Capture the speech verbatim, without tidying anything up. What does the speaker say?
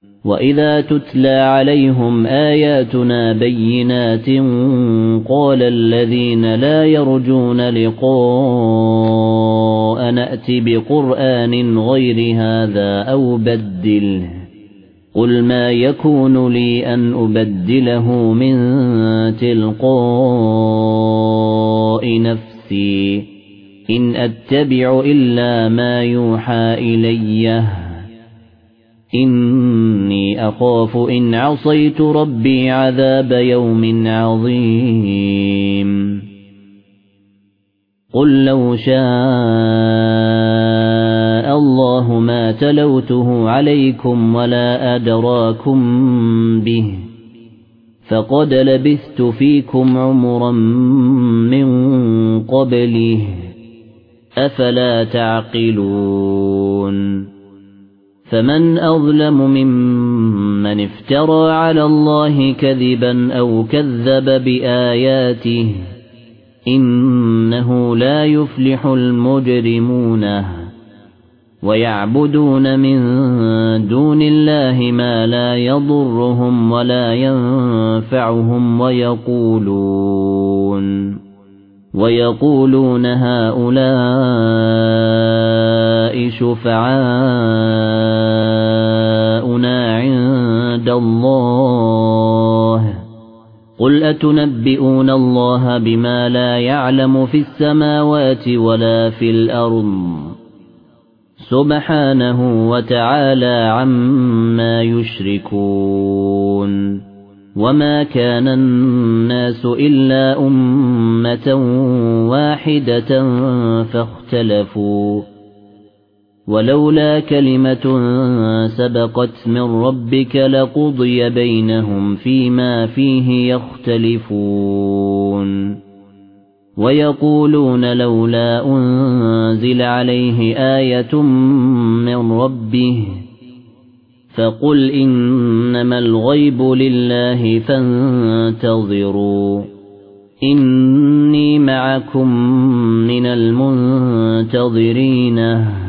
وَإِذَا تُتْلَى عَلَيْهِمْ آيَاتُنَا بَيِّنَاتٍ قَالَ الَّذِينَ لَا يَرْجُونَ لِقَاءَنَا نَأْتِ بِقُرْآنٍ غَيْرِ هَذَا أَوْ بَدِّلْهُ قُلْ مَا يَكُونُ لِي أَنْ أُبَدِّلَهُ مِنْ تِلْقَاءِ نَفْسِي إِنْ أَتَّبِعُ إِلَّا مَا يُوحَى إِلَيَّ إِنِّي أَخَافُ إِنْ عَصَيْتُ رَبِّي عَذَابَ يَوْمٍ عَظِيمٍ قُل لَّوْ شَاءَ اللَّهُ مَا تَلَوْتُهُ عَلَيْكُمْ وَلَا أَدْرَاكُمْ بِهِ فَقَدْ لَبِثْتُ فِيكُمْ عُمُرًا مِّن قَبْلِهِ أَفَلَا تَعْقِلُونَ فَمَنْ أَظْلَمُ مِمَّنِ افْتَرَى عَلَى اللَّهِ كَذِبًا أَوْ كَذَّبَ بِآيَاتِهِ إِنَّهُ لَا يُفْلِحُ الْمُجْرِمُونَ وَيَعْبُدُونَ مِن دُونِ اللَّهِ مَا لَا يَضُرُّهُمْ وَلَا يَنفَعُهُمْ وَيَقُولُونَ وَيَقُولُونَ هَؤُلَاءِ شُفَعَاؤُنَا عِندَ اللَّهِ قُلْ أَتُنَبِّئُونَ اللَّهَ بِمَا لَا يَعْلَمُ فِي السَّمَاوَاتِ وَلَا فِي الْأَرْضِ سُبْحَانَهُ وَتَعَالَى عَمَّا يُشْرِكُونَ وَمَا كَانَ النَّاسُ إِلَّا أُمَّةً وَاحِدَةً فَاخْتَلَفُوا وَلَوْلَا كَلِمَةٌ سَبَقَتْ مِنْ رَبِّكَ لَقُضِيَ بَيْنَهُمْ فِيمَا فِيهِ يَخْتَلِفُونَ وَيَقُولُونَ لَوْلَا أُنْزِلَ عَلَيْهِ آيَةٌ مِنْ رَبِّهِ فَقُلْ إِنَّمَا الْغَيْبُ لِلَّهِ فَانتَظِرُوا إِنِّي مَعَكُمْ مِنَ الْمُنتَظِرِينَ